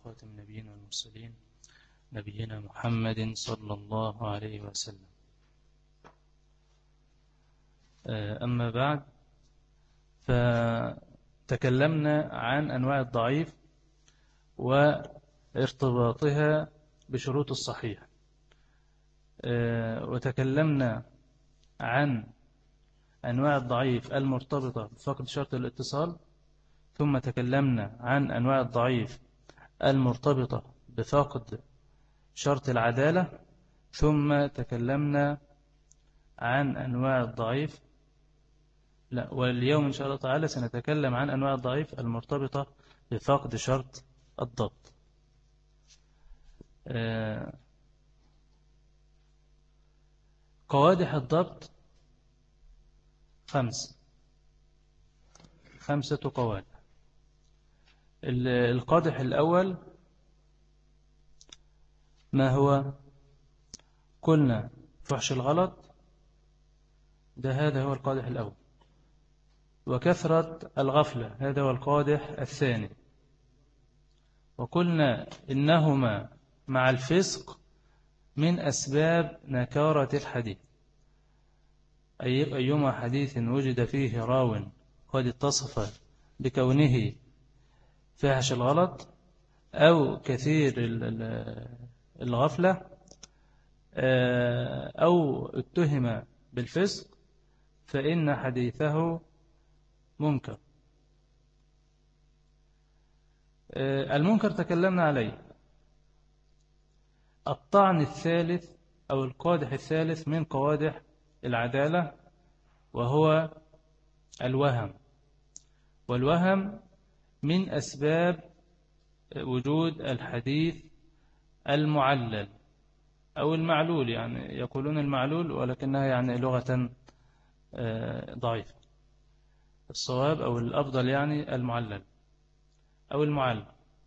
خاتم النبيين والمرسلين نبينا محمد صلى الله عليه وسلم. أما بعد، فتكلمنا عن أنواع الضعيف وارتباطها بشروط الصحيح، وتكلمنا عن أنواع الضعيف المرتبطة بفقد شرط الاتصال، ثم تكلمنا عن أنواع الضعيف المرتبطة بفقد شرط العدالة، ثم تكلمنا عن أنواع الضعيف واليوم إن شاء الله تعالى سنتكلم عن أنواع الضعيف المرتبطة بفقد شرط الضبط. قوادح الضبط خمسة قوادح. القادح الأول ما هو؟ قلنا فحش الغلط، هذا هو القادح الأول، وكثرة الغفلة هذا هو القادح الثاني، وقلنا إنهما مع الفسق من أسباب نكارة الحديث، أيما حديث وجد فيه راو قد اتصف بكونه فاحش الغلط أو كثير الغفلة أو اتهم بالفسق فإن حديثه منكر. المنكر تكلمنا عليه. الطعن الثالث أو القادح الثالث من قوادح العدالة وهو الوهم، والوهم من أسباب وجود الحديث المعلل أو المعلول، يعني يقولون المعلول ولكنها يعني لغة ضعيفة. الصواب أو الأفضل يعني المعلل أو المعلل.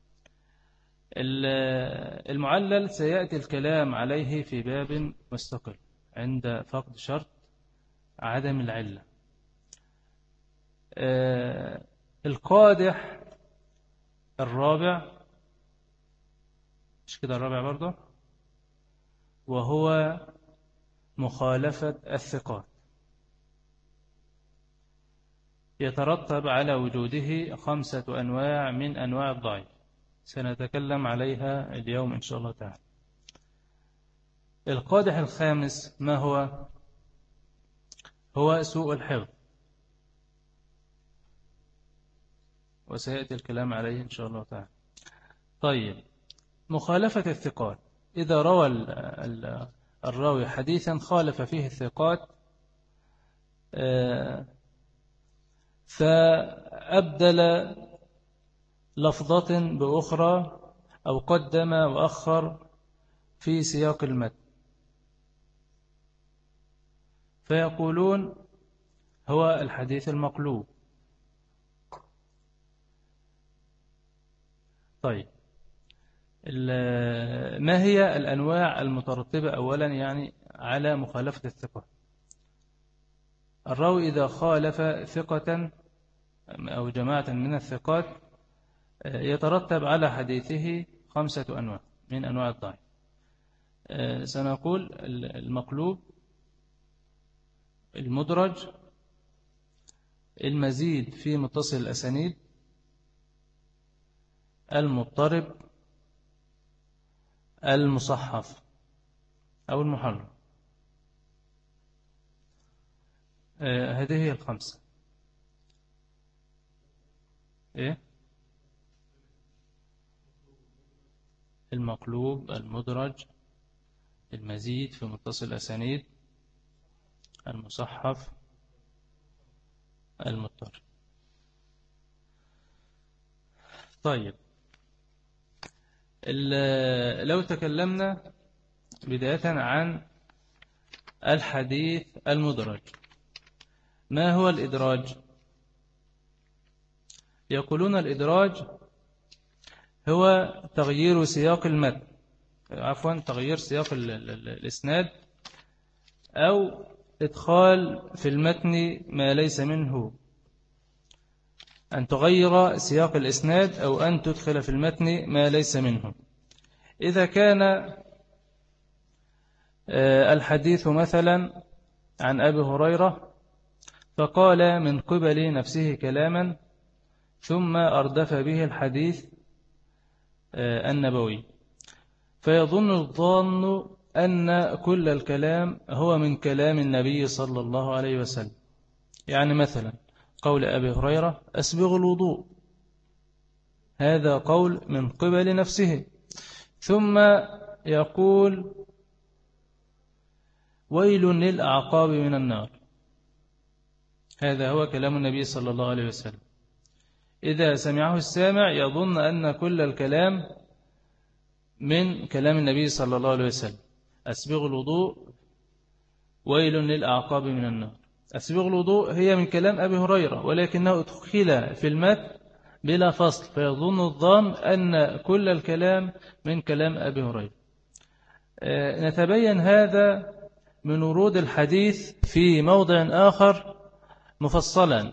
المعلل سيأتي الكلام عليه في باب مستقل عند فقد شرط عدم العلة. القادح الرابع، مش كده الرابع برضه، وهو مخالفة الثقات، يترتب على وجوده 5 أنواع من أنواع الضعيف، سنتكلم عليها اليوم إن شاء الله تعالى. القادح الخامس ما هو؟ هو سوء الحفظ، وسيأتي الكلام عليه إن شاء الله تعالى. طيب، مخالفة الثقات، إذا روى الراوي حديثا خالف فيه الثقات فأبدل لفظة بأخرى أو قدم وأخر في سياق المتن، فيقولون هو الحديث المقلوب. طيب، ما هي الأنواع المترتبة أولا يعني على مخالفة الثقة؟ الراوي إذا خالف ثقة أو جماعة من الثقات يترتب على حديثه 5 أنواع من أنواع الضعيف. سنقول المقلوب، المدرج، المزيد في متصل الأسانيد، المضطرب، المصحف أو المحرم. هذه هي ال5. المقلوب، المدرج، المزيد في متصل الأسانيد، المصحف، المضطرب. طيب، لو تكلمنا بداية عن الحديث المدرج، ما هو الإدراج؟ يقولون الإدراج هو تغيير سياق المتن، تغيير سياق الإسناد، أو إدخال في المتن ما ليس منه أن تغير سياق الإسناد أو أن تدخل في المتن ما ليس منه. إذا كان الحديث مثلا عن أبي هريرة فقال من قبل نفسه كلاما ثم أردف به الحديث النبوي، فيظن الظان أن كل الكلام هو من كلام النبي صلى الله عليه وسلم. يعني مثلا قول أبي هريرة أسبغ الوضوء، هذا قول من قبل نفسه، ثم يقول ويل للأعقاب من النار، هذا هو كلام النبي صلى الله عليه وسلم. إذا سمعه السامع يظن أن كل الكلام من كلام النبي صلى الله عليه وسلم. أسبغ الوضوء ويل للأعقاب من النار، أسبغ الوضوء هي من كلام أبي هريرة ولكنه أدخل في المتن بلا فصل، فيظن الظان أن كل الكلام من كلام أبي هريرة. نتبين هذا من ورود الحديث في موضع آخر مفصلا.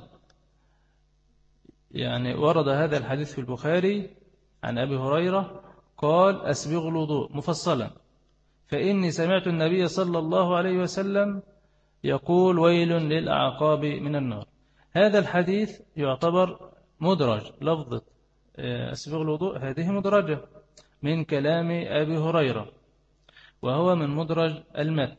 يعني ورد هذا الحديث في البخاري عن أبي هريرة قال أسبغ الوضوء مفصلا، فإني سمعت النبي صلى الله عليه وسلم يقول ويل للأعقاب من النار. هذا الحديث يعتبر مدرج، لفظة أسبغ الوضوء هذه مدرجة من كلام أبي هريرة وهو من مدرج المتن.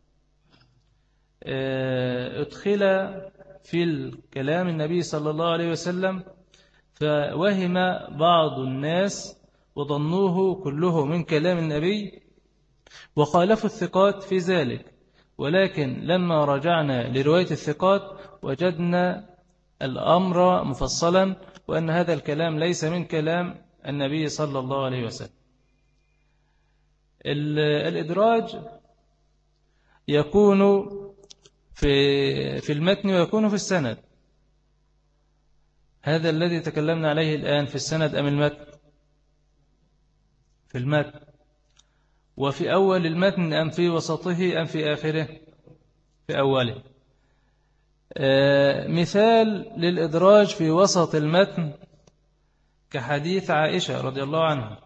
ادخل في الكلام النبي صلى الله عليه وسلم فوهم بعض الناس وظنوه كله من كلام النبي وخالفوا الثقات في ذلك، ولكن لما رجعنا لرواية الثقات وجدنا الأمر مفصلا وأن هذا الكلام ليس من كلام النبي صلى الله عليه وسلم. الإدراج يكون في المتن ويكون في السند. هذا الذي تكلمنا عليه الآن في السند أم المتن؟ في المتن. وفي أول المتن أم في وسطه أم في آخره؟ في أوله. مثال للإدراج في وسط المتن كحديث عائشة رضي الله عنها،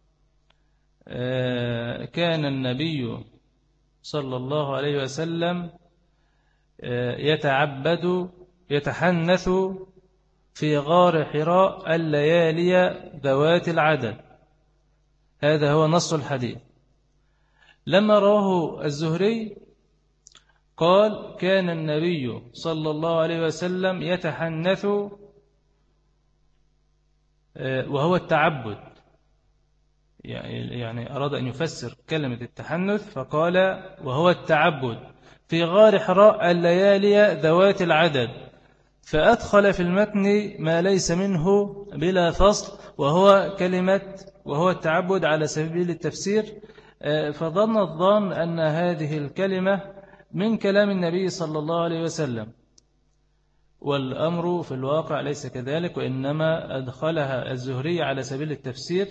كان النبي صلى الله عليه وسلم يتحنث في غار حراء الليالي ذوات العدد، هذا هو نص الحديث. لما رواه الزهري قال كان النبي صلى الله عليه وسلم يتحنث وهو التعبد، يعني أراد أن يفسر كلمة التحنث فقال وهو التعبد في غار حراء الليالي ذوات العدد، فأدخل في المتن ما ليس منه بلا فصل وهو التعبد على سبيل التفسير، فظن الظان أن هذه الكلمة من كلام النبي صلى الله عليه وسلم، والأمر في الواقع ليس كذلك، وإنما أدخلها الزهري على سبيل التفسير.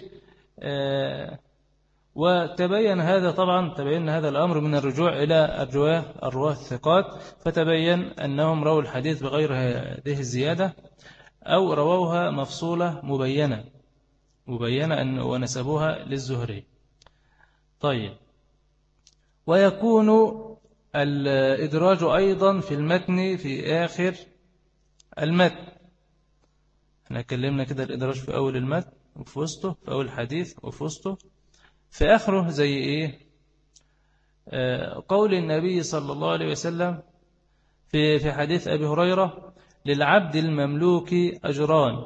وتبين هذا الأمر من الرجوع إلى الرواه الثقات، فتبين أنهم رووا الحديث بغير هذه الزيادة أو رووها مفصولة مبينة ونسبوها للزهري. طيب، ويكون الإدراج أيضا في المتن في آخر المتن. احنا اتكلمنا كده الإدراج في أول المتن وفي وسطه، في أول الحديث وفي وسطه، في آخره زي إيه؟ قول النبي صلى الله عليه وسلم في حديث أبي هريرة للعبد المملوك أجران،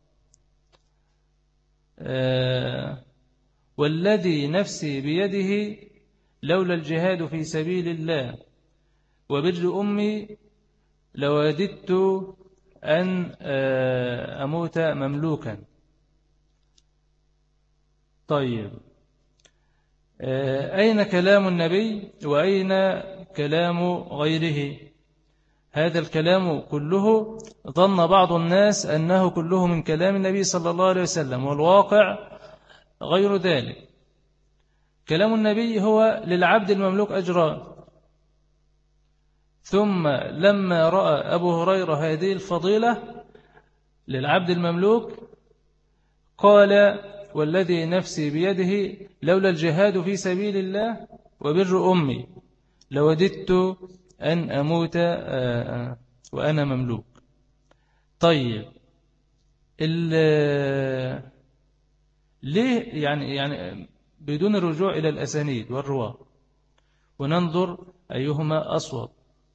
والذي نفسي بيده لولا الجهاد في سبيل الله وبر أمي لوددت أن أموت مملوكا. طيب، أين كلام النبي وأين كلام غيره؟ هذا الكلام كله ظن بعض الناس أنه كله من كلام النبي صلى الله عليه وسلم، والواقع غير ذلك. كلام النبي هو للعبد المملوك أجران، ثم لما رأى أبو هريرة هذه الفضيلة للعبد المملوك قال والذي نفسي بيده لولا الجهاد في سبيل الله وبر أمي لوددت أن أموت وأنا مملوك. طيب ليه يعني بدون الرجوع إلى الأسانيد والرواة وننظر أيهما أصوب؟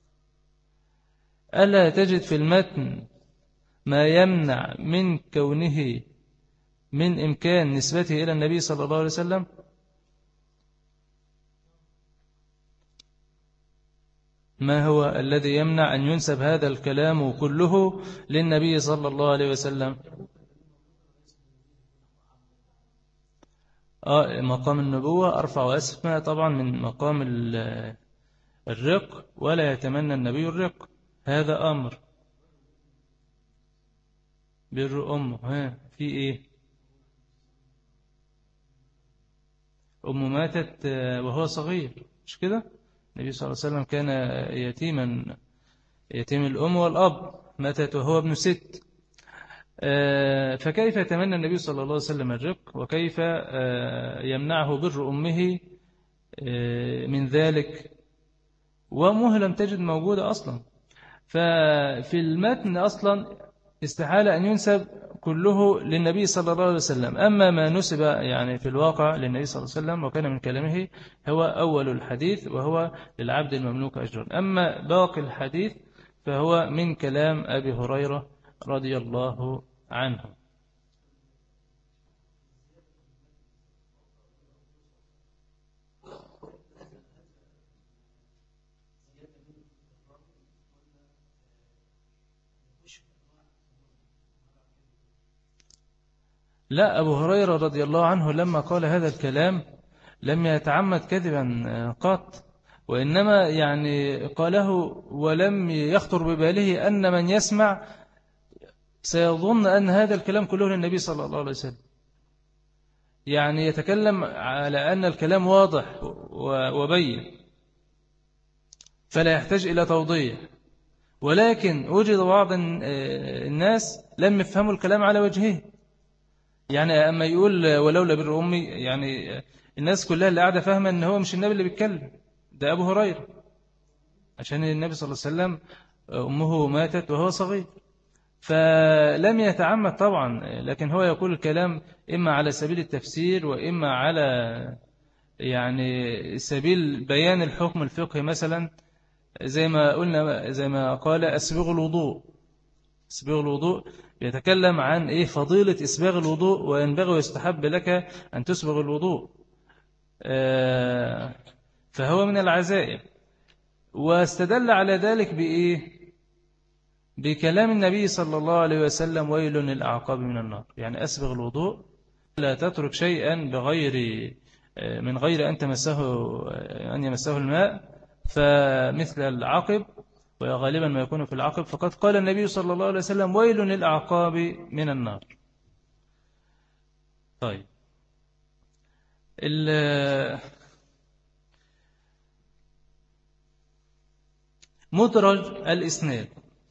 ألا تجد في المتن ما يمنع من كونه من إمكان نسبته إلى النبي صلى الله عليه وسلم؟ ما هو الذي يمنع أن ينسب هذا الكلام كله للنبي صلى الله عليه وسلم؟ مقام النبوة أرفع وأسمى طبعا من مقام الرق، ولا يتمنى النبي الرق، هذا أمر. بر أمه في إيه؟ أمه ماتت وهو صغير، مش كده؟ النبي صلى الله عليه وسلم كان يتيما، يتيم الأم والأب، ماتت وهو ابن 6. فكيف يتمنى النبي صلى الله عليه وسلم الرق، وكيف يمنعه بر أمه من ذلك وأمه لم تجد موجودة أصلا؟ ففي المتن أصلا استحالة أن ينسب كله للنبي صلى الله عليه وسلم. أما ما نسب يعني في الواقع للنبي صلى الله عليه وسلم وكان من كلامه هو أول الحديث وهو للعبد المملوك أجر. أما باقي الحديث فهو من كلام أبي هريرة رضي الله عنه. لا، أبو هريرة رضي الله عنه لما قال هذا الكلام لم يتعمد كذبا قط، وإنما يعني قاله ولم يخطر بباله أن من يسمع سيظن أن هذا الكلام كله للنبي صلى الله عليه وسلم. يعني يتكلم على أن الكلام واضح وبين فلا يحتاج إلى توضيح، ولكن وجد بعض الناس لم يفهموا الكلام على وجهه. يعني أما يقول ولولا بر أمي، يعني الناس كلها اللي قاعدة فاهمة أن هو مش النبي اللي بيتكلم، ده أبو هريرة، عشان النبي صلى الله عليه وسلم أمه ماتت وهو صغير، فلم يتعمد طبعا، لكن هو يقول الكلام إما على سبيل التفسير وإما على يعني سبيل بيان الحكم الفقهي، مثلا زي ما قلنا، زي ما قال أسبغ الوضوء. أسبغ الوضوء يتكلم عن إيه؟ فضيلة إسباغ الوضوء، وينبغي ويستحب لك أن تسبغ الوضوء، فهو من العزائم. واستدل على ذلك بإيه؟ بكلام النبي صلى الله عليه وسلم ويل للأعقاب من النار. يعني أسبغ الوضوء، لا تترك شيئا من غير أن يمسه الماء، فمثل العقب، وغالبا ما يكون في العقب، فقد قال النبي صلى الله عليه وسلم ويل للأعقاب من النار. طيب مدرج الإسناد.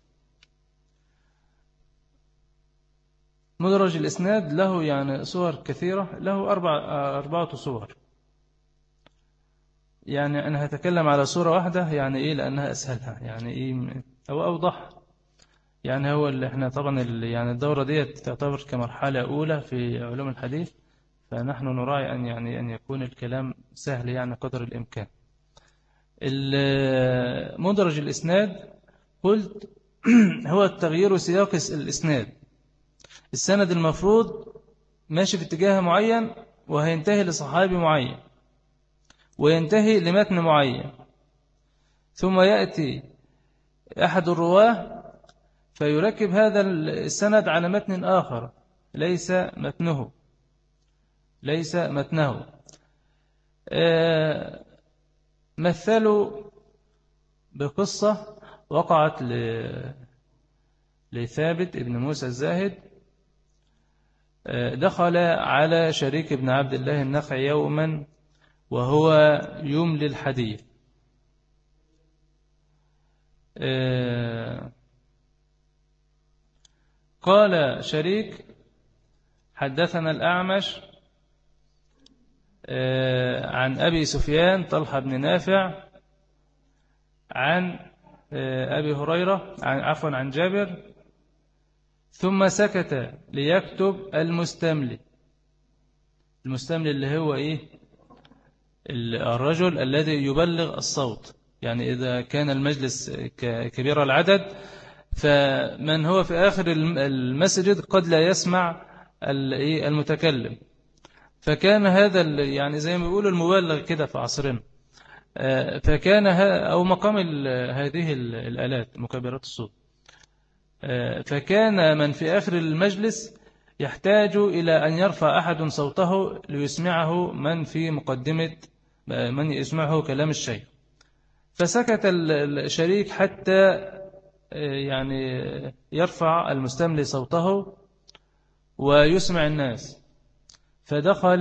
مدرج الإسناد له يعني صور كثيرة، له 4 صور. يعني أنا هتكلم على صورة واحدة، يعني إيه؟ لأنها أسهلها، يعني إيه أو أوضح. يعني هو اللي إحنا طبعا يعني الدورة دي تعتبر كمرحلة أولى في علوم الحديث، فنحن نراعي أن يكون الكلام سهل يعني قدر الإمكان. مدرج الإسناد قلت هو التغيير سياق الإسناد. السند المفروض ماشي في اتجاه معين وهينتهي لصحابي معين وينتهي لمتن معين، ثم يأتي أحد الرواه فيركب هذا السند على متن آخر ليس متنه. مثلوا بقصة وقعت لثابت ابن موسى الزاهد. دخل على شريك بن عبد الله النخعي يوما وهو يملي الحديث، قال شريك حدثنا الأعمش عن أبي سفيان طلحة بن نافع عن أبي هريرة عن جابر، ثم سكت ليكتب المستملي. المستملي اللي هو إيه؟ الرجل الذي يبلغ الصوت، يعني إذا كان المجلس كبير العدد فمن هو في آخر المسجد قد لا يسمع المتكلم، فكان هذا يعني زي ما بيقولوا المبلغ كده في عصرنا. فكان أو مقام هذه الآلات مكبرات الصوت. فكان من في آخر المجلس يحتاج إلى أن يرفع أحد صوته ليسمعه من في مقدمة، من يسمعه كلام الشيخ. فسكت الشريك حتى يعني يرفع المستملي صوته ويسمع الناس. فدخل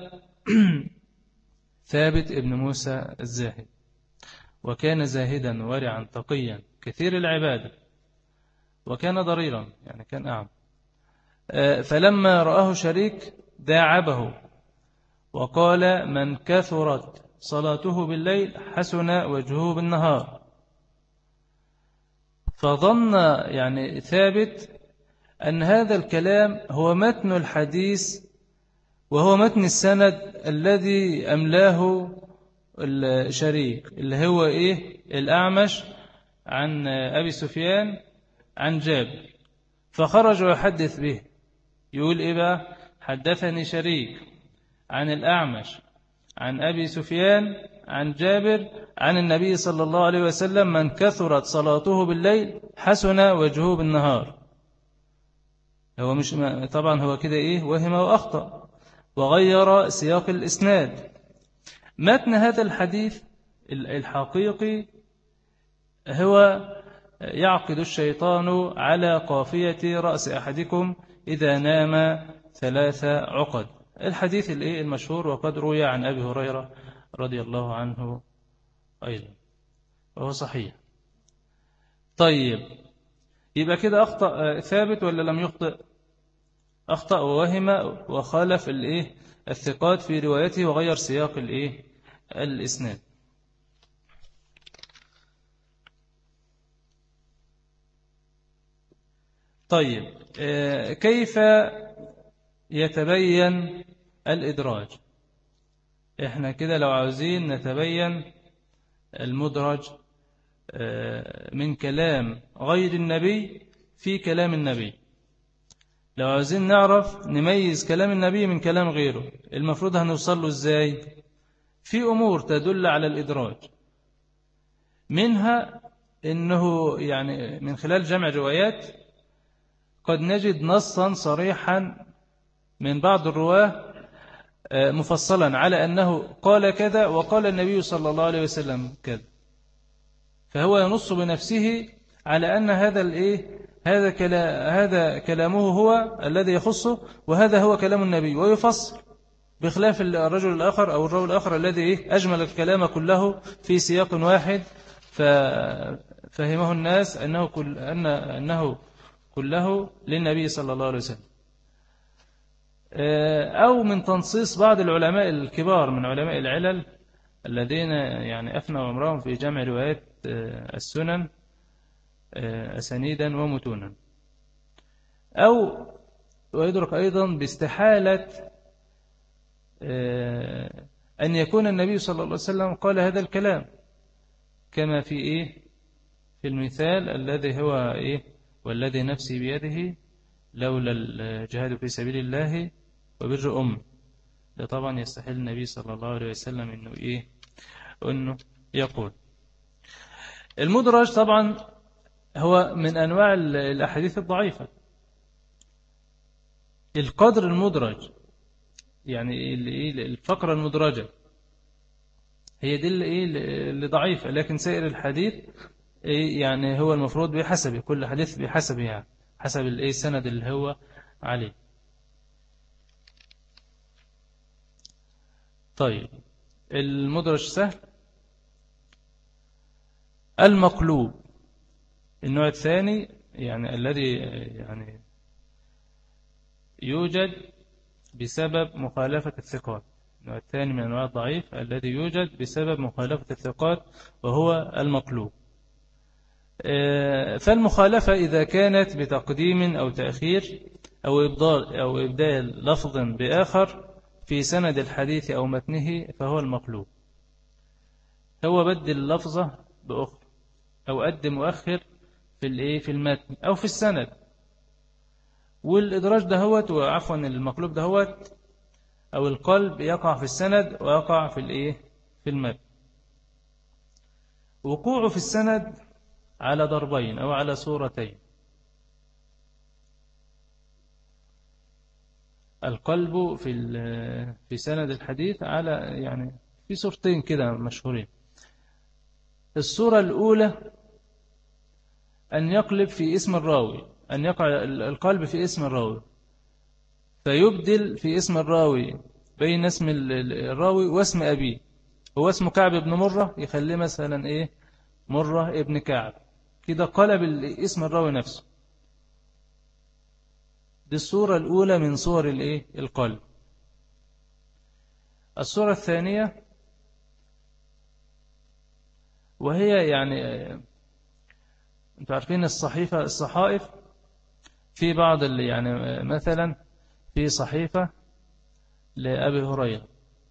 ثابت ابن موسى الزاهد، وكان زاهدا ورعا تقيا كثير العبادة، وكان ضريرا يعني كان أعمى. فلما رآه شريك داعبه وقال: من كثرت صلاته بالليل حسن وجهه بالنهار. فظن يعني ثابت أن هذا الكلام هو متن الحديث، وهو متن السند الذي أملاه الشريك اللي هو إيه؟ الأعمش عن أبي سفيان عن جابر. فخرج ويحدث به، يقول إيه بقى؟ حدثني شريك عن الأعمش عن أبي سفيان عن جابر عن النبي صلى الله عليه وسلم: من كثرت صلاته بالليل حسن وجهه بالنهار. هو مش طبعا هو كده إيه؟ وهم وأخطأ وغير سياق الإسناد. متن هذا الحديث الحقيقي هو: يعقد الشيطان على قافية رأس أحدكم إذا نام 3 عقد. الحديث المشهور، وقد روي عن أبي هريرة رضي الله عنه أيضا، وهو صحيح. طيب، يبقى كده أخطأ ثابت ولا لم يخطئ؟ أخطأ ووهم وخالف الثقات في روايته وغير سياق الإسناد. طيب، كيف يتبين الإدراج؟ إحنا كده لو عاوزين نتبين المدرج من كلام غير النبي في كلام النبي، لو عاوزين نعرف نميز كلام النبي من كلام غيره، المفروض هنوصل له إزاي؟ في أمور تدل على الإدراج، منها إنه يعني من خلال جمع روايات قد نجد نصا صريحا من بعض الرواه مفصلا على أنه قال كذا وقال النبي صلى الله عليه وسلم كذا، فهو ينص بنفسه على أن هذا كلامه هو الذي يخصه، وهذا هو كلام النبي، ويفصل بخلاف الرجل الآخر أو الرجل الآخر الذي أجمل الكلام كله في سياق واحد، ففهمه الناس أنه كله للنبي صلى الله عليه وسلم. أو من تنصيص بعض العلماء الكبار من علماء العلل الذين يعني أفنوا عمرهم في جمع روايات السنن أسانيدا ومتونا. أو ويدرك أيضا باستحالة أن يكون النبي صلى الله عليه وسلم قال هذا الكلام، كما في في المثال الذي هو والذي نفسي بيده لولا الجهاد في سبيل الله وبر أم. ده طبعا يستحيل النبي صلى الله عليه وسلم أنه يقول. المدرج طبعا هو من أنواع الأحاديث الضعيفة. القدر المدرج يعني الفقرة المدرجة هي دي اللي ضعيفة، لكن سائر الحديث يعني هو المفروض بحسب كل حديث بحسب يعني حسب السند اللي هو عليه. طيب، المدرج سهل. المقلوب النوع الثاني يعني الذي يعني يوجد بسبب مخالفة الثقات. النوع الثاني من أنواع الضعيف الذي يوجد بسبب مخالفة الثقات وهو المقلوب. فالمخالفة إذا كانت بتقديم أو تأخير أو إبدال لفظ بآخر في سند الحديث أو متنه فهو المقلوب. هو بدل لفظة بأخرى أو قدم مؤخر في المتن أو في السند. والإدراج دهوت وعفوا المقلوب دهوت أو القلب يقع في السند ويقع في المتن. وقوعه في السند على ضربين أو على صورتين. القلب في سند الحديث على يعني في صورتين كده مشهورين. الصورة الأولى أن يقلب في اسم الراوي، أن يقع القلب في اسم الراوي فيبدل في اسم الراوي بين اسم الراوي واسم أبيه. هو اسمه كعب بن مرة يخليه مثلا مرة ابن كعب، كده قلب اسم الراوي نفسه. دي الصورة الأولى من صور القلب. الصورة الثانية وهي يعني انتوا عارفين الصحائف في بعض اللي يعني مثلا في صحيفة لأبي هريرة،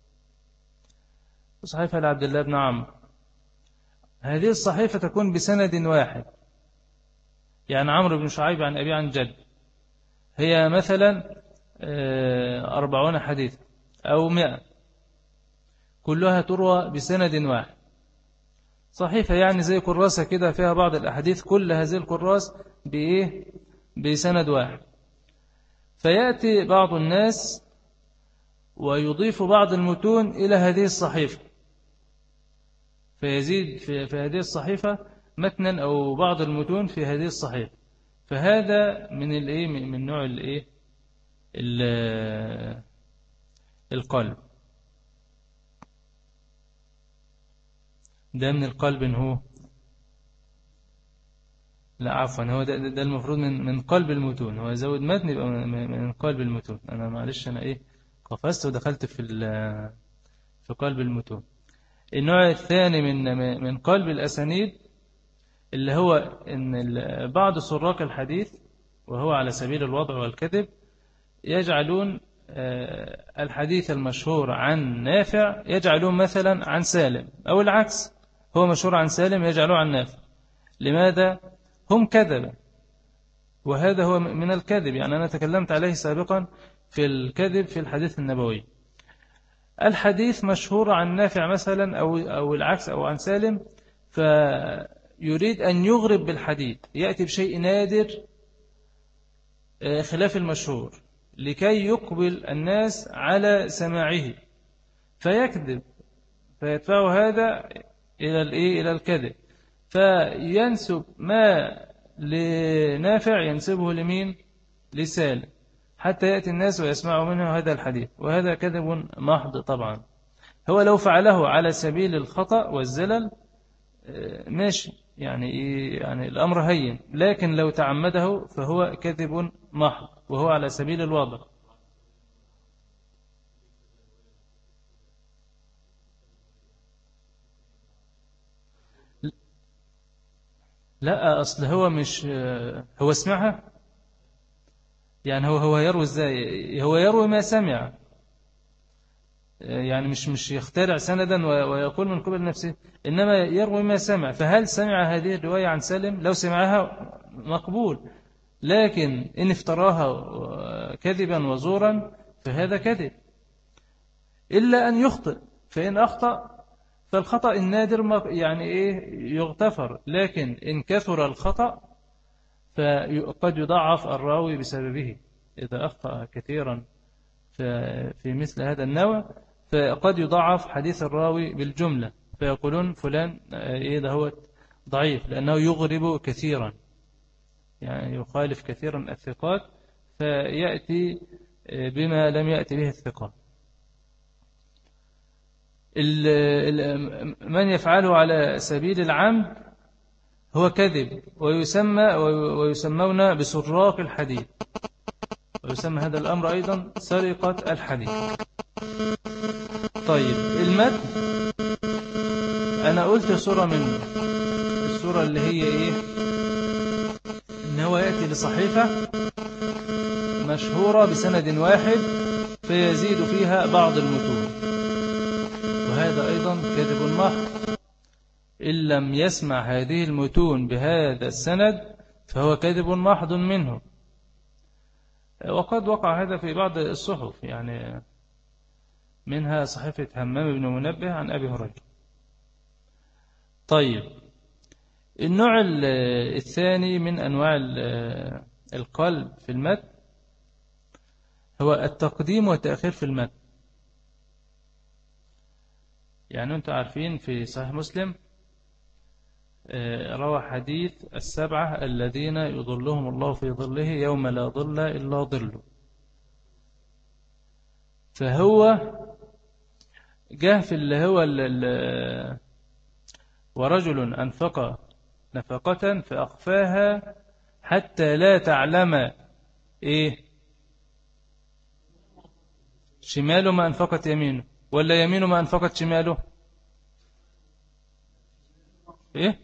صحيفة لعبد الله بن عمرو. هذه الصحيفة تكون بسند واحد، يعني عمرو بن شعيب عن أبي عن جد، هي مثلا 40 حديث أو 100 كلها تروى بسند واحد. صحيفة يعني زي كراسة كده فيها بعض الأحاديث، كل هذه الكراس بسند واحد. فيأتي بعض الناس ويضيف بعض المتون إلى هذه الصحيفة، فيزيد في هذه الصحيفة متنا أو بعض المتون في هذه الصحيفة. فهذا من نوع القلب. ده من القلب هو، لا عفوا، هو ده المفروض من قلب المتون. هو زود متن يبقى من قلب المتون. أنا معلش أنا قفزت ودخلت في قلب المتون. النوع الثاني من قلب الأسانيد اللي هو إن بعض سراق الحديث وهو على سبيل الوضع والكذب يجعلون الحديث المشهور عن نافع يجعلون مثلا عن سالم، أو العكس، هو مشهور عن سالم يجعلوه عن نافع. لماذا؟ هم كذبة، وهذا هو من الكذب. يعني أنا تكلمت عليه سابقا في الكذب في الحديث النبوي. الحديث مشهور عن نافع مثلا أو العكس أو عن سالم، فيريد أن يغرب بالحديث، يأتي بشيء نادر خلاف المشهور لكي يقبل الناس على سماعه، فيكذب فيدفع هذا إلى الكذب، فينسب ما لنافع ينسبه لمين؟ لسالم، حتى يأتي الناس ويسمعوا منه هذا الحديث، وهذا كذب محض. طبعا هو لو فعله على سبيل الخطأ والزلل ماشي، يعني الأمر هين، لكن لو تعمده فهو كذب محض وهو على سبيل الوضع. لا، أصل هو مش هو سمعها، يعني هو يروي ازاي؟ هو يروي ما سمع، يعني مش يخترع سندا ويقول من قبل نفسه، إنما يروي ما سمع. فهل سمع هذه الرواية عن سالم؟ لو سمعها مقبول، لكن إن افتراها كذبا وزورا فهذا كذب، إلا أن يخطئ. فإن أخطأ فالخطأ النادر يعني يغتفر، لكن إن كثر الخطأ فقد يضعف الراوي بسببه. إذا أخطأ كثيرا في مثل هذا النوع فقد يضعف حديث الراوي بالجملة، فيقولون فلان ده هو ضعيف لأنه يغرب كثيرا، يعني يخالف كثيرا الثقات، فيأتي بما لم يأتي به الثقات. من يفعله على سبيل العمد هو كذب، ويسمون بسراق الحديث، ويسمى هذا الأمر أيضا سرقة الحديث. طيب المتن أنا قلت صورة منه، الصورة اللي هي إيه؟ إن هو يأتي لصحيفة مشهورة بسند واحد فيزيد فيها بعض المتون، وهذا أيضا كذب محض. إن لم يسمع هذه المتون بهذا السند فهو كذب محض منه. وقد وقع هذا في بعض الصحف، يعني منها صحيفة همام بن منبه عن أبي هريرة. طيب النوع الثاني من أنواع القلب في المتن هو التقديم والتأخير في المتن. يعني أنتم عارفين في صحيح مسلم روى حديث السبعة الذين يظلهم الله في ظله يوم لا ظل إلا ظله، فهو جاء في اللي هو ورجل أنفق نفقة فأخفاها حتى لا تعلم إيه شماله ما أنفقت يمينه، ولا يمينه ما أنفقت شماله؟ إيه؟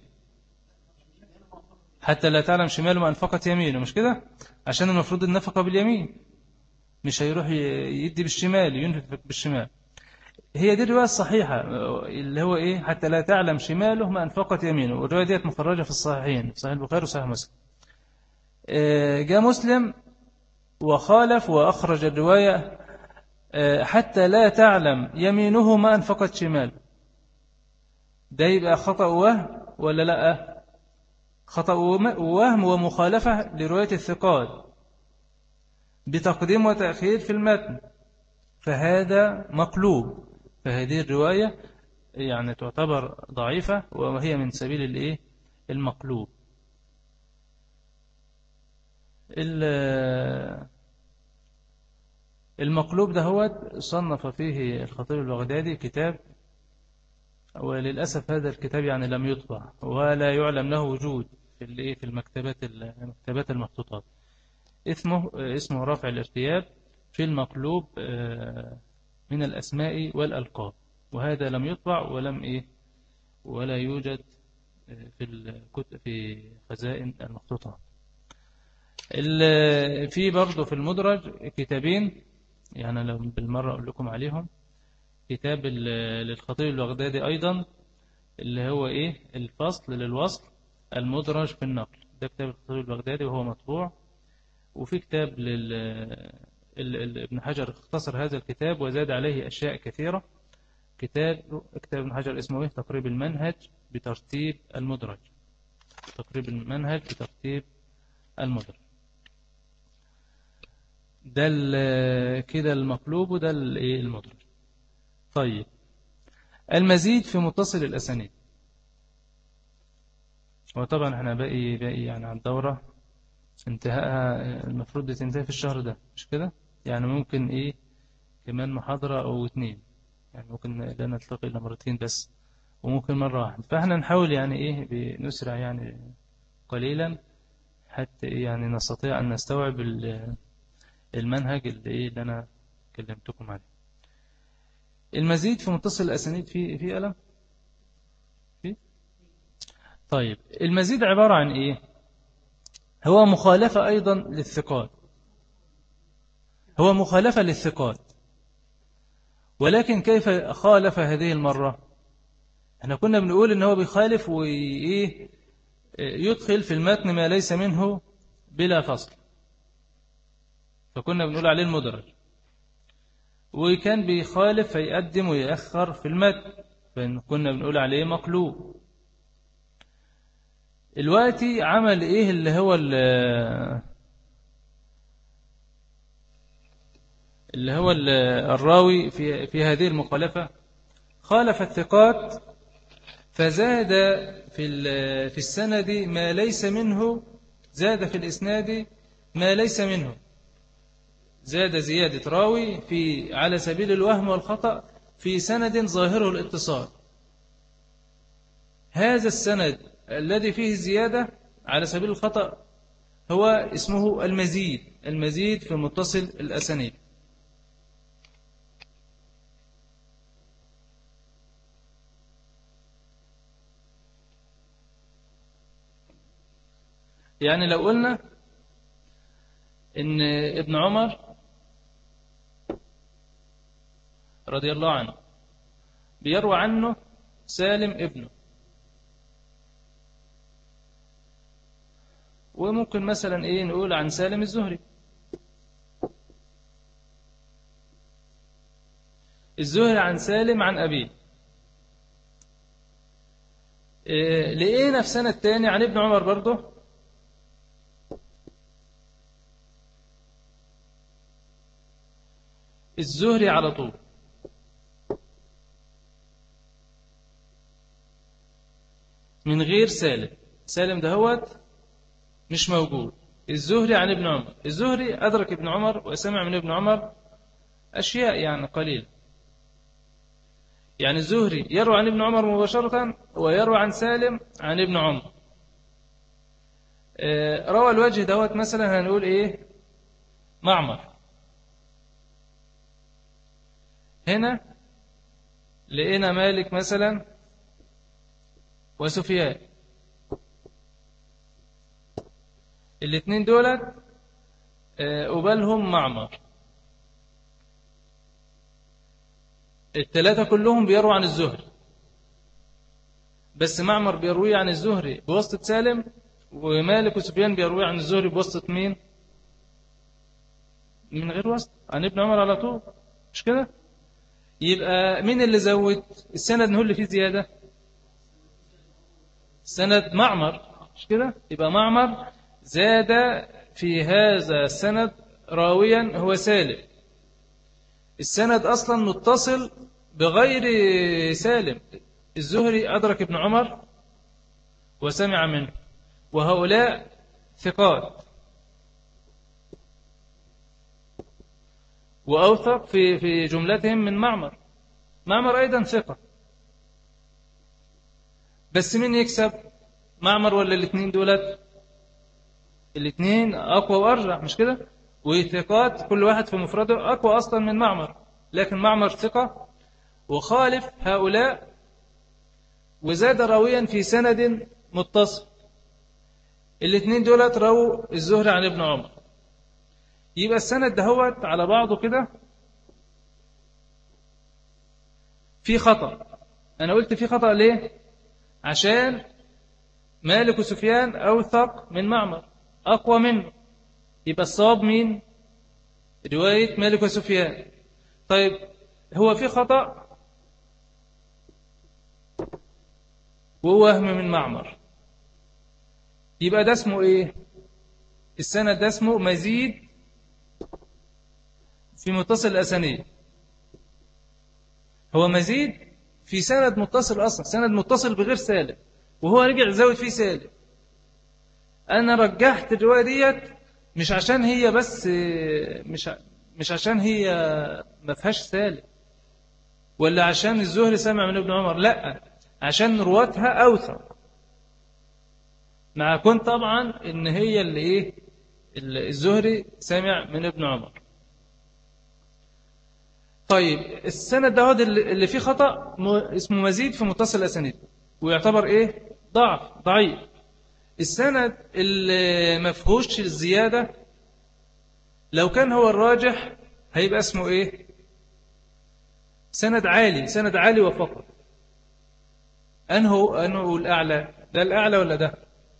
حتى لا تعلم شماله ما أنفقت يمينه، مش كده؟ عشان المفروض النفقة باليمين، مش هيروح يدي بالشمال ينفق بالشمال. هي دي الرواية الصحيحة اللي هو إيه؟ حتى لا تعلم شماله ما أنفقت يمينه، والرواية ديت مخرجة في الصحيحين، صحيح البخاري وصحيح مسلم. جاء مسلم وخالف وأخرج الرواية حتى لا تعلم يمينه ما أنفقت شماله. ده يبقى خطأ وهم ولا لا؟ خطأ وهم ومخالفة لرواية الثقات بتقديم وتأخير في المتن، فهذا مقلوب. فهذه الرواية يعني تعتبر ضعيفة وهي من سبيل الإيه؟ المقلوب. المقلوب ده هو صنف فيه الخطيب البغدادي كتاب، وللأسف هذا الكتاب يعني لم يطبع ولا يعلم له وجود في المكتبات المخطوطات. اسمه رافع الارتياب في المقلوب من الأسماء والألقاب، وهذا لم يطبع ولا يوجد في خزائن المخطوطات. في برضه في المدرج كتابين، يعني لو بالمرة أقول لكم عليهم. كتاب للخطيب البغدادي أيضا اللي هو الفصل للوصل المدرج في النقل، ده كتاب الخطيب البغدادي وهو مطبوع. وفي كتاب ابن حجر اختصر هذا الكتاب وزاد عليه أشياء كثيرة. كتاب ابن حجر اسمه تقريب المنهج بترتيب المدرج، تقريب المنهج بترتيب المدرج. ده كده المقلوب وده المدرج. طيب المزيد في متصل الأسانيد، وطبعا احنا باقي يعني على الدورة انتهائها المفروض تنتهي في الشهر ده، مش كده؟ يعني ممكن كمان محاضرة أو 2، يعني ممكن لا نلتقي إلا مرتين بس، وممكن مرة واحدة. فاحنا نحاول يعني بنسرع يعني قليلا حتى يعني نستطيع أن نستوعب المنهج اللي أنا كلمتكم عليه. المزيد في متصل الأسانيد في ألم في. طيب المزيد عبارة عن هو مخالفة أيضا للثقات، هو مخالفة للثقات، ولكن كيف خالف هذه المرة؟ احنا كنا بنقول ان هو بيخالف يدخل في المتن ما ليس منه بلا فصل، فكنا بنقول عليه المدرج. وكان بيخالف فيقدم ويأخر في المتن، فكنا بنقول عليه مقلوب. الوقتي عمل اللي هو الراوي في هذه المخالفة خالف الثقات، فزاد في السند ما ليس منه، زاد في الإسناد ما ليس منه، زاد زيادة راوي على سبيل الوهم والخطأ في سند ظاهره الاتصال. هذا السند الذي فيه الزيادة على سبيل الخطأ هو اسمه المزيد، المزيد في متصل الأسانيد. يعني لو قلنا إن ابن عمر رضي الله عنه بيروى عنه سالم ابنه، وممكن مثلا إيه نقول عن سالم الزهري. الزهري عن سالم عن أبيه، لقينا في سنة تاني عن ابن عمر برضه الزهري على طول، من غير سالم. سالم ده هو مش موجود. الزهري عن ابن عمر، الزهري أدرك ابن عمر وسمع من ابن عمر أشياء يعني قليل. يعني الزهري يروي عن ابن عمر مباشرة ويروي عن سالم عن ابن عمر. روى الوجه دوت مثلا هنقول إيه؟ معمر. هنا لقينا مالك مثلا وسفيان، الاثنين دولت قبالهم معمر. الثلاثة كلهم بيرووا عن الزهري، بس معمر بيروي عن الزهري بواسطة سالم، ومالك وسفيان بيروي عن الزهري بواسطة مين؟ من غير واسطة، عن ابن عمر على طول، مش كده؟ يبقى مين اللي زود السند؟ نقول اللي فيه زيادة سند معمر، مش كده؟ يبقى معمر زاد في هذا السند راويا هو سالم. السند أصلا متصل بغير سالم. الزهري أدرك ابن عمر وسمع منه، وهؤلاء ثقات وأوثق في جملتهم من معمر. معمر أيضا ثقة، بس مين يكسب؟ معمر ولا الاثنين دولت؟ الاثنين أقوى وأرجح، مش كده؟ وثقات كل واحد في مفرده أقوى أصلا من معمر، لكن معمر ثقة وخالف هؤلاء وزاد راويا في سند متصل. الاثنين دولت رووا الزهري عن ابن عمر. يبقى السند دهوت على بعضه كده في خطأ. أنا قلت في خطأ ليه؟ عشان مالك وسفيان أوثق من معمر، أقوى منه. يبقى الصواب مين؟ رواية مالك وسفيان. طيب هو في خطأ ووهم من معمر، يبقى ده اسمه إيه؟ السند ده اسمه مزيد في متصل الأسانيد. هو مزيد في سند متصل، أصلا سند متصل بغير سالم، وهو رجع زود فيه سالم. أنا رجحت الرواية ديت مش عشان هي بس مش عشان هي ما فيهاش سالم، ولا عشان الزهري سمع من ابن عمر، لا، عشان رواتها أوثق، مع كون طبعا إن هي اللي إيه، الزهري سمع من ابن عمر. طيب السند ده اللي فيه خطأ اسمه مزيد في متصل الأسانيد، ويعتبر إيه؟ ضعيف. السند اللي ما فيهوش الزيادة لو كان هو الراجح هيبقى اسمه إيه؟ سند عالي، سند عالي وفقط. أنه الأعلى؟ ده الأعلى ولا ده؟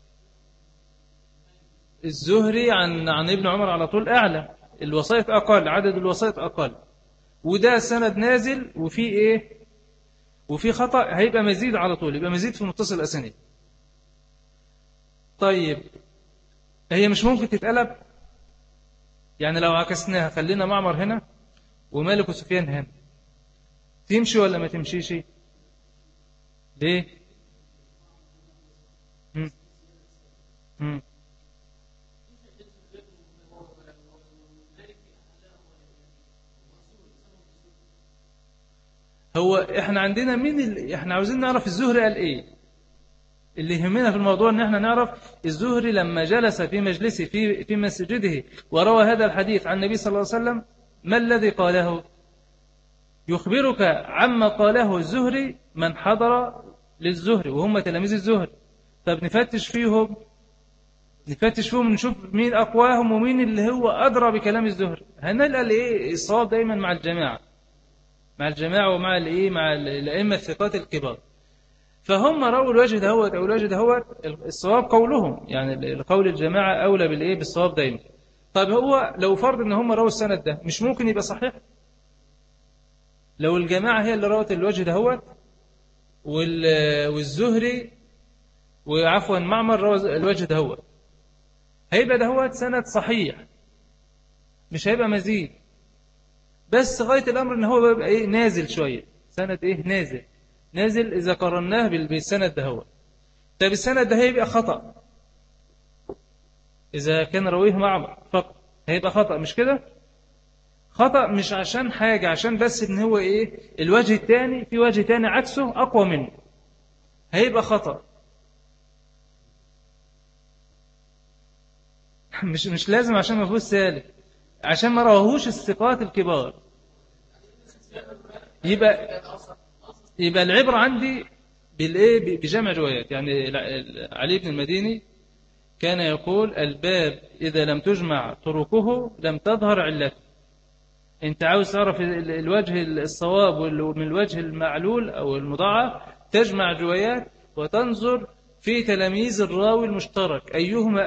الزهري عن ابن عمر على طول أعلى، الوسائط أقل، عدد الوسائط أقل، وده سند نازل وفي إيه؟ وفي خطأ، هيبقى مزيد على طول، يبقى مزيد في متصل الأسانيد. طيب هي مش ممكن تتقلب؟ يعني لو عكسناها خلينا معمر هنا ومالك وسفيان هنا، تمشي ولا ما تمشيش؟ ليه؟ مم. مم. هو احنا عندنا مين احنا عاوزين نعرف الزهري قال ايه. اللي يهمنا في الموضوع ان احنا نعرف الزهري لما جلس في مجلسه في مسجده وروى هذا الحديث عن النبي صلى الله عليه وسلم ما الذي قاله؟ يخبرك عما قاله الزهري من حضر للزهري وهم تلاميذ الزهري. طب نفتش فيهم نشوف مين أقواهم ومين اللي هو أدرى بكلام الزهري. هنلقى الايه الصواب دايما مع الجماعة، ومع الايه مع الأئمة الثقات الكبار. فهم رأوا الوجه دهوت أو الوجه دهوت، الصواب قولهم، يعني قول الجماعة أولى بالإيه بالصواب دايما. طب هو لو فرض إن هم رأوا السند ده مش ممكن يبقى صحيح؟ لو الجماعة هي اللي رأت الوجه دهوت والزهري وعفوا معمر روى الوجه دهوت، هيبقى دهوت سند صحيح، مش هيبقى مزيد. بس غاية الأمر إن هو بيبقى إيه نازل شوية، سند إيه نازل إذا قرناه بالسند دهوت. طب السند ده هيبقى خطأ إذا كان رويه معمر فقط، هيبقى خطأ مش كده؟ خطأ مش عشان حاجة، عشان بس إن هو إيه الوجه الثاني في وجه ثاني عكسه أقوى منه، هيبقى خطأ. مش لازم عشان ما فيهوش سالك، عشان ما رواهوش الثقات الكبار. يبقى العبرة عندي بالإيه بجمع روايات. يعني علي بن المديني كان يقول الباب إذا لم تجمع طرقه لم تظهر علته. أنت عاوز تعرف الوجه الصواب من الوجه المعلول أو المضاعف، تجمع روايات وتنظر في تلاميذ الراوي المشترك أيهما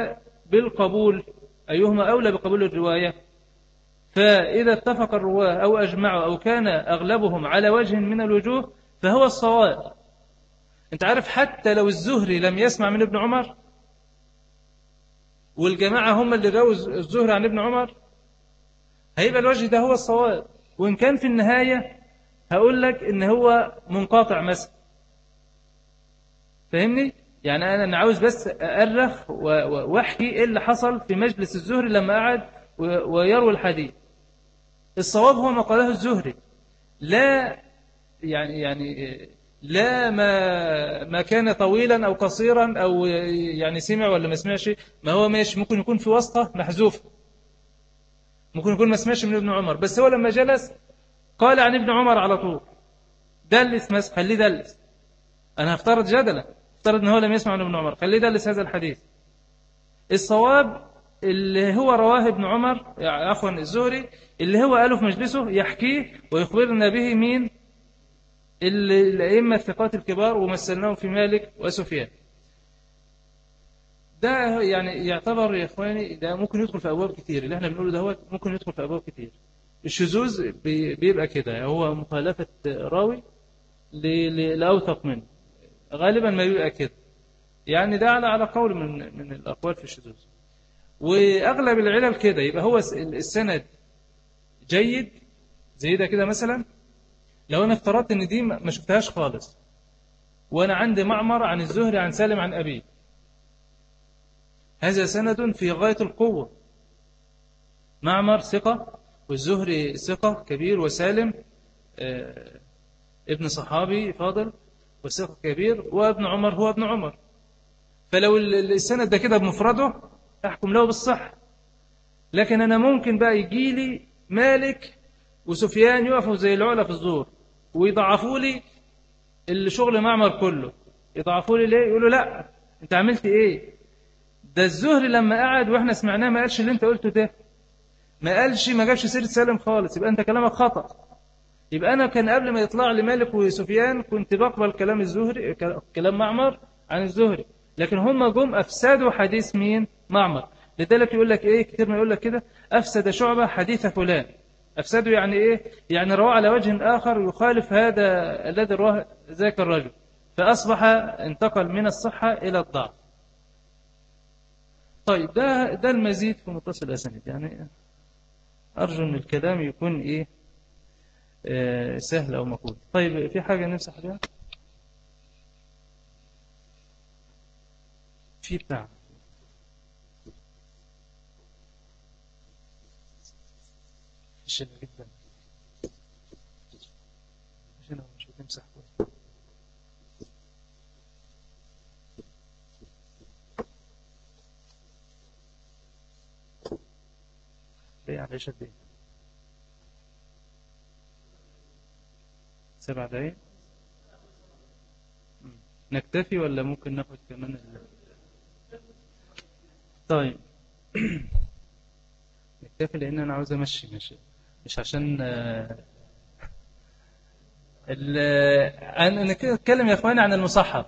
أولى بقبول الرواية. فإذا اتفق الرواه أو أجمعوا أو كان أغلبهم على وجه من الوجوه فهو الصواب. أنت عارف حتى لو الزهري لم يسمع من ابن عمر والجماعة هم اللي رووا الزهري عن ابن عمر، هيبقى الوجه ده هو الصواب. وإن كان في النهاية هقول لك إن هو منقطع مثلا، فاهمني؟ يعني أنا عاوز بس أأرخ وأحكي إيه اللي حصل في مجلس الزهري لما قعد ويروي الحديث. الصواب هو ما قاله الزهري، لا يعني لا ما كان طويلا أو قصيرا أو يعني سمع ولا ما سمعش. ما هو ماشي، ممكن يكون في واسطة محذوفة، ممكن يكون ما سمعش من ابن عمر، بس هو لما جلس قال عن ابن عمر على طول. دلس مثلا، خليه دلس. أنا هفترض جدلا، افترض ان هو لم يسمع من ابن عمر، خليه يدلس هذا الحديث. الصواب اللي هو رواه ابن عمر عفوا الزهري اللي هو قاله في مجلسه يحكيه ويخبرنا به مين؟ الأئمة الثقات الكبار ومثلناهم في مالك وسفيان. ده يعني يعتبر يا إخواني ده ممكن يدخل في أبواب كتير، اللي احنا بنقوله ده ممكن يدخل في أبواب كتير. الشذوذ بيبقى كده، هو مخالفة راوي لأوثق منه، غالبا ما بيبقى كده. يعني ده على قول من الأقوال في الشذوذ. وأغلب العلل كده، يبقى هو السند جيد زي ده كده. مثلا لو أنا افترضت إن دي ما شفتهاش خالص، وأنا عندي معمر عن الزهري عن سالم عن أبيه، هذا سند في غاية القوة. معمر ثقة والزهري ثقة كبير وسالم ابن صحابي فاضل وثقة كبير، وابن عمر هو ابن عمر. فلو السند ده كده بمفرده أحكم له بالصح. لكن أنا ممكن بقى يجي لي مالك وسفيان يقفوا زي العلا في الزور ويضعفوا لي الشغل معمر كله. يضعفوا لي ليه؟ يقولوا لا أنت عملت إيه؟ ده الزهري لما قعد وإحنا سمعناه ما قالش اللي أنت قلته ده، ما جابش سيرة سالم خالص، يبقى أنت كلامك خطأ. يبقى أنا كان قبل ما يطلع لي مالك وسفيان كنت بقبل كلام الزهري، كلام معمر عن الزهري، لكن هم جم أفسدوا حديث مين؟ معمر. لذلك يقول لك إيه كتير ما يقول لك كده أفسد شعبة حديث فلان. أفسدوا يعني إيه؟ يعني رواه على وجه آخر يخالف هذا الذي رواه ذاك الرجل، فأصبح انتقل من الصحة إلى الضعف. طيب ده المزيد في متصل الأسانيد. يعني أرجو أن الكلام يكون إيه سهل أو مقبول. طيب في حاجة نمسح عليها في بتاع الشبه جدا عشان مش بتمسح. هيش قد ايه؟ 7 دقايق. نكتفي ولا ممكن ناخد كمان طيب. نكتفي لان انا عاوز امشي، مش عشان انا كده اتكلم يا اخواني عن المصحف،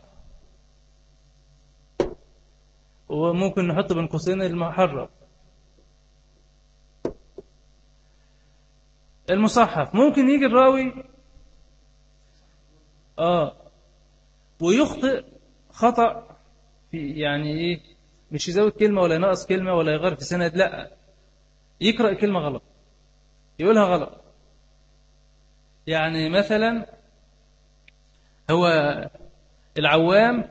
وممكن نحط بين قوسين المحرر. المصحف ممكن يجي الراوي ويخطئ خطأ في يعني ايه، مش يزود كلمة ولا ينقص كلمة ولا يغير في سند، لا، يقرأ كلمة غلط، يقولها غلط. يعني مثلا هو العوام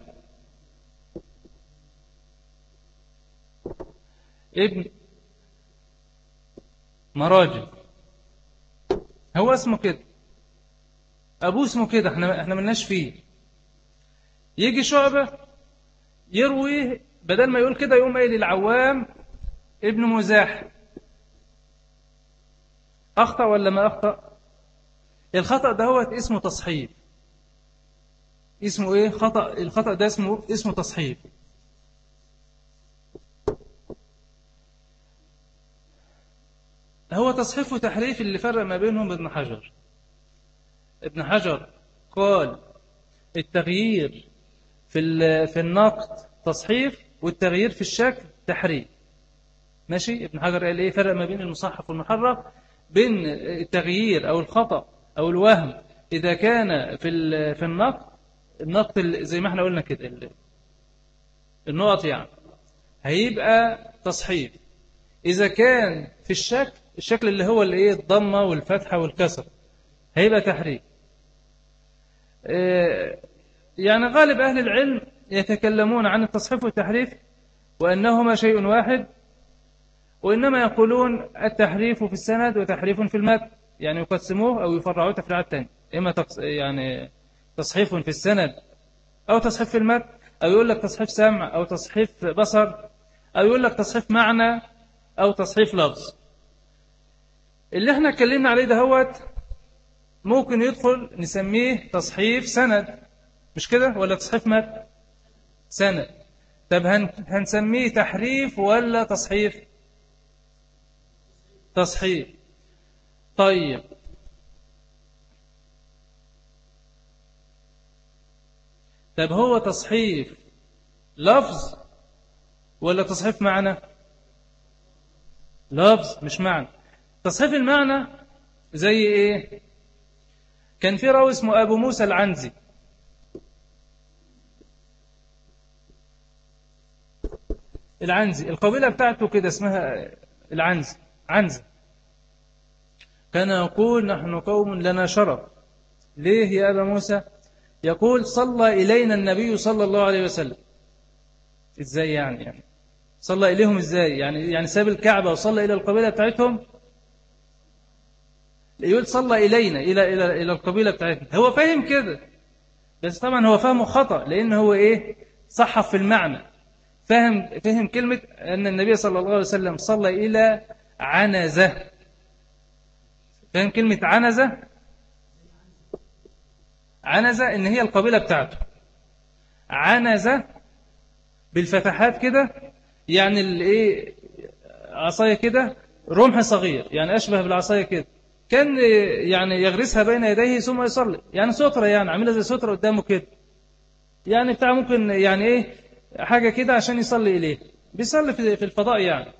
ابن مراجل، هو اسمه كده، ابوه اسمه كده، احنا ملناش فيه. يجي شعبة يروي بدل ما يقول كده يقوم قايل العوام ابن مزاح. اخطأ ولا ما اخطأ؟ الخطأ ده هو اسمه تصحيف. اسمه ايه؟ خطأ. الخطأ ده اسمه تصحيف. هو تصحيف وتحريف اللي فرق ما بينهم ابن حجر. ابن حجر قال التغيير في النقد تصحيف، والتغيير في الشكل تحريف. ماشي. ابن حجر قال ايه فرق ما بين المصحف والمحرف؟ بين التغيير او الخطأ او الوهم اذا كان في النقد زي ما احنا قلنا كده النقط يعني هيبقى تصحيف. اذا كان في الشكل اللي هو الايه الضمه والفتحه والكسر هيبقى تحريف. يعني غالب اهل العلم يتكلمون عن التصحيف والتحريف وانهما شيء واحد، وإنما يقولون التحريف في السند وتحريف في المتن، يعني يقسموه أو يفرعوه تفريعات تانية، إما يعني تصحيف في السند أو تصحيف في المتن، أو يقول لك تصحيف سمع أو تصحيف بصر، أو يقول لك تصحيف معنى أو تصحيف لفظ. اللي احنا اتكلمنا عليه ده ممكن يدخل نسميه تصحيف سند، مش كده؟ ولا تصحيف متن؟ سند. طب هنسميه تحريف ولا تصحيف؟ تصحيح. طيب هو تصحيف لفظ ولا تصحيف معنى؟ لفظ مش معنى. تصحيف المعنى زي ايه؟ كان في راوي اسمه ابو موسى العنزي، القبيلة بتاعته كده اسمها العنزي، عنزة. كان يقول نحن قوم لنا شرف. ليه يا أبا موسى؟ يقول صلى إلينا النبي صلى الله عليه وسلم. إزاي يعني صلى إليهم إزاي؟ يعني ساب الكعبة وصلى إلى القبيلة بتاعتهم؟ يقول صلى إلينا إلى القبيلة بتاعتنا. هو فاهم كده، بس طبعا هو فهمه خطأ، لأن هو إيه صحف في المعنى. فهم كلمة أن النبي صلى الله عليه وسلم صلى إلى عنزة. فهم كلمة عنزة إن هي القبيلة بتاعته. عنزة بالفتحات كده، يعني الايه عصاية كده، رمح صغير، يعني أشبه بالعصاية كده. كان يعني يغرسها بين يديه ثم يصلي، يعني سترة، يعني عاملة زي سترة قدامه كده، يعني بتاع ممكن يعني ايه حاجة كده عشان يصلي إليه، بيصلي في الفضاء يعني.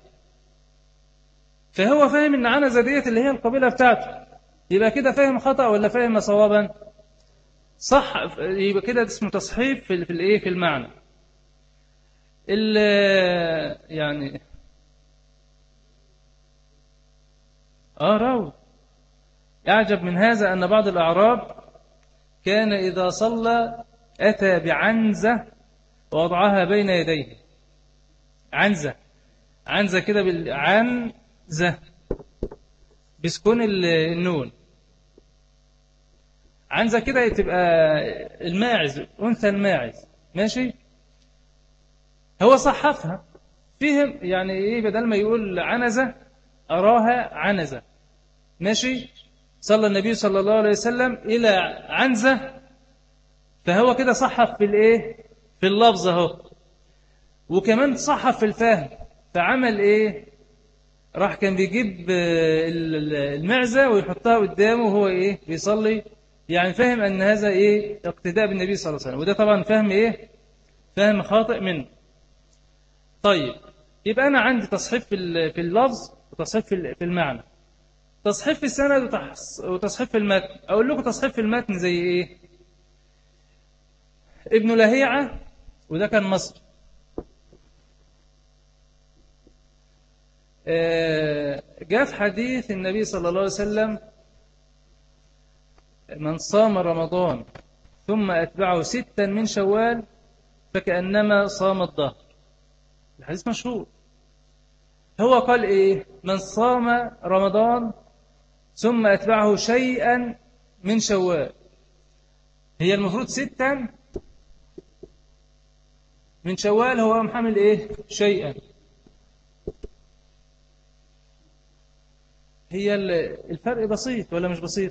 فهو فاهم ان عنزة ديت اللي هي القبيلة بتاعته. يبقى كده فاهم خطأ ولا فاهم صوابا؟ صح. يبقى كده اسمه تصحيف في الايه في المعنى. يعني راوي. أعجب من هذا أن بعض الأعراب كان إذا صلى أتى بعنزة ووضعها بين يديه. عنزة كده بالعنزة بسكون النون. عنزة كده تبقى الماعز، أنثى الماعز. ماشي. هو صحفها فيهم، يعني إيه بدل ما يقول عنزة أراها عنزة. ماشي. صلى النبي صلى الله عليه وسلم إلى عنزة، فهو كده صحف في الإيه؟ في اللفظ اهو، وكمان صحف في الفهم. فعمل إيه؟ راح كان بيجيب المعزة ويحطها قدامه وهو إيه؟ بيصلي، يعني فهم أن هذا إيه؟ اقتداء بالنبي صلى الله عليه وسلم. وده طبعا فهم إيه؟ فهم خاطئ منه. طيب، يبقى أنا عندي تصحيف في اللفظ وتصحيف في المعنى، تصحيف في السند وتصحيف في المتن. أقول لكم تصحيف في المتن زي إيه؟ ابن لهيعة، وده كان مصر، جاء في حديث النبي صلى الله عليه وسلم: من صام رمضان ثم أتبعه 6 من شوال فكأنما صام الدهر. الحديث مشهور. هو قال إيه؟ من صام رمضان ثم أتبعه شيئا من شوال. هي المفروض 6 من شوال، هو محمل إيه؟ شيئا. هي الفرق بسيط ولا مش بسيط؟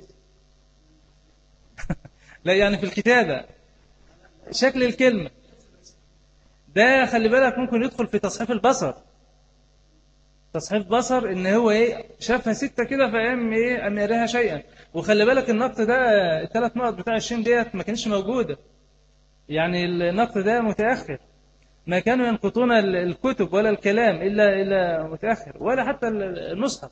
لا، يعني في الكتابة شكل الكلمة ده خلي بالك ممكن يدخل في تصحيف البصر. تصحيف بصر ان هو ايه؟ شافها 6 كده فقام ايه؟ ان يراها شيئا. وخلي بالك النقط ده، ال3 نقط بتاع الشين ديت ما كانتش موجودة، يعني النقط ده متأخر. ما كانوا ينقطون الكتب ولا الكلام إلا متأخر، ولا حتى المصحف.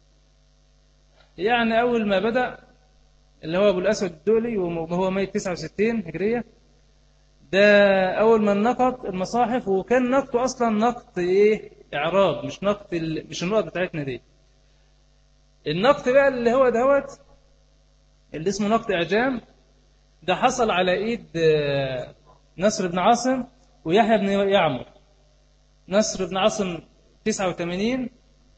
يعني أول ما بدأ اللي هو أبو الأسود الدولي وهو ميت 69 هجرية، ده أول ما نقط المصاحف، وكان نقطه أصلا نقط إيه؟ إعراب، مش نقط مش النقط بتاعتنا دي. النقط بقى اللي هو دهوت اللي اسمه نقط إعجام، ده حصل على إيد نصر بن عاصم ويحيى بن يعمر. نصر بن عاصم 89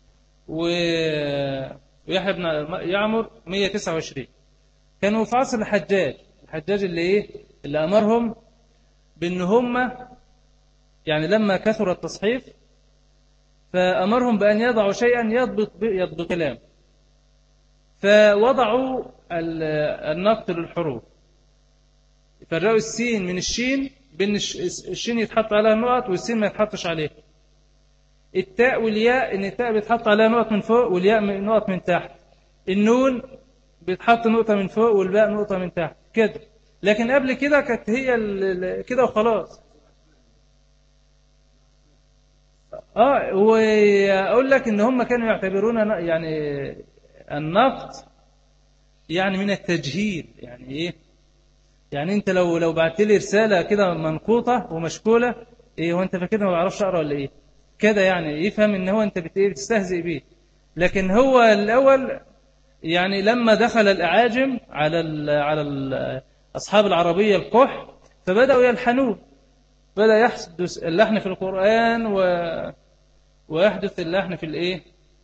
ويحيى بن يعمر 129. كانوا في عصر الحجاج اللي إيه؟ اللي أمرهم بأن هم يعني لما كثر التصحيف فأمرهم بأن يضعوا شيئا يضبط كلام، فوضعوا النقط للحروف، فرقوا السين من الشين، بين الشين يتحط عليها نقط والسين ما يتحطش عليها. التاء والياء، ان التاء بيتحط عليها نقط من فوق والياء نقط من تحت. النون بيتحط نقطة من فوق والباء نقطة من تحت كده. لكن قبل كده كانت هي كده وخلاص. وأقول لك إن هم كانوا يعتبرون يعني النقد يعني من التجهيل. يعني إيه؟ يعني أنت لو بعت لي رسالة كده منقوطة ومشكولة، إيه هو أنت فاكرني ما بعرفش أقرأ ولا إيه؟ كده يعني يفهم إن هو أنت بتستهزئ بيه. لكن هو الأول يعني لما دخل الأعاجم على أصحاب العربية القح، فبدأوا يلحنون، بدأ يحدث اللحن في القرآن ويحدث اللحن في الايه؟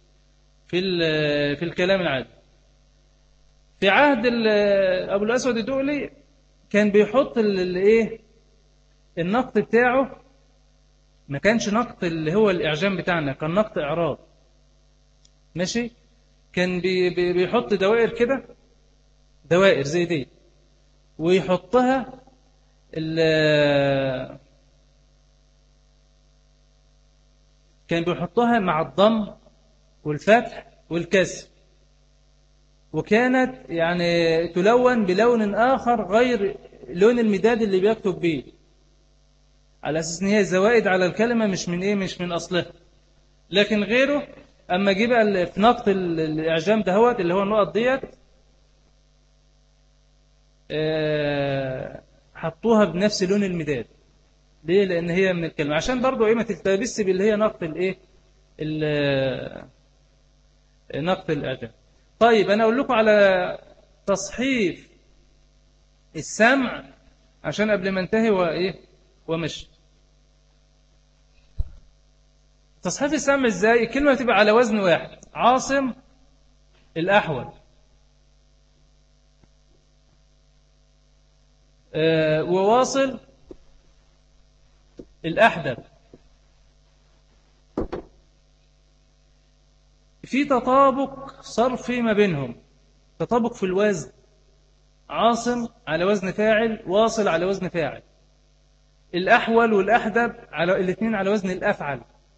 في الكلام العادي. في عهد ابو الاسود الدؤلي كان بيحط الايه؟ النقط بتاعه ما كانش نقط اللي هو الاعجام بتاعنا، كان نقط اعراب. ماشي. كان بيحط دوائر كده، دوائر زي دي، ويحطها كان بيحطها مع الضم والفتح والكسر، وكانت يعني تلون بلون آخر غير لون المداد اللي بيكتب به، على أساس إن هي زوائد على الكلمة، مش من إيه؟ مش من أصلها. لكن غيره أما جه بقى في نقط الإعجام دهوت اللي هو النقط ديت، حطوها بنفس لون المداد. ليه؟ لأن هي من الكلمة، عشان برضو إيه؟ ما تلتبس باللي هي نقط الإيه؟ نقط الإعجام. طيب أنا أقول لكم على تصحيف السمع عشان قبل ما انتهي وإيه ومشي. تصحيف السمع إزاي؟ الكلمة تبقى على وزن واحد: عاصم الأحول، وواصل الأحدب، في تطابق صرفي ما بينهم، تطابق في الوزن، عاصم على وزن فاعل، واصل على وزن فاعل. الأحول والأحدب على الاثنين على وزن الأفعل.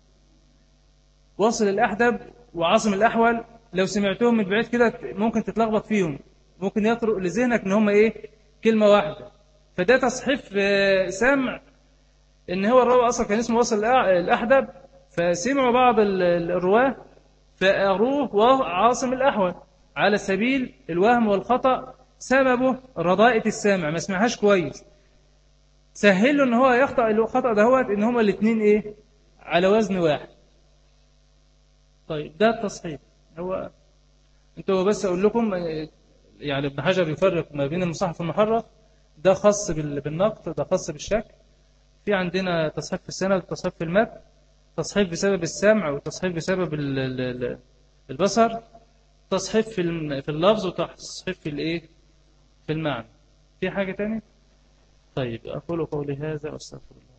واصل الأحدب وعاصم الأحول لو سمعتهم من بعيد كده ممكن تتلخبط فيهم، ممكن يطرق لذهنك ان هم ايه، كلمة واحدة. فده تصحيف سمع، ان هو الراوي اصلا كان اسمه واصل الأحدب، فسمعوا بعض الرواه فأروه وعاصم الأحول على سبيل الوهم والخطأ، سببه رضاءة السامع، ما سمعهاش كويس، سهل له ان هو يخطأ الخطأ دهوت ان هما الاثنين ايه، على وزن واحد. طيب ده التصحيح. هو انتوا بس اقول لكم يعني ابن حجر يفرق ما بين المصحف والمحرف، ده خاص بالنقد، ده خاص بالشك. في عندنا تصحيح في السند وتصحيح في المتن، تصحيح بسبب السمع وتصحيح بسبب البصر، تصحيح في اللفظ وتصحيح في الايه، في المعنى. في حاجة تانية؟ طيب أقول قولي هذا وأستغفر الله.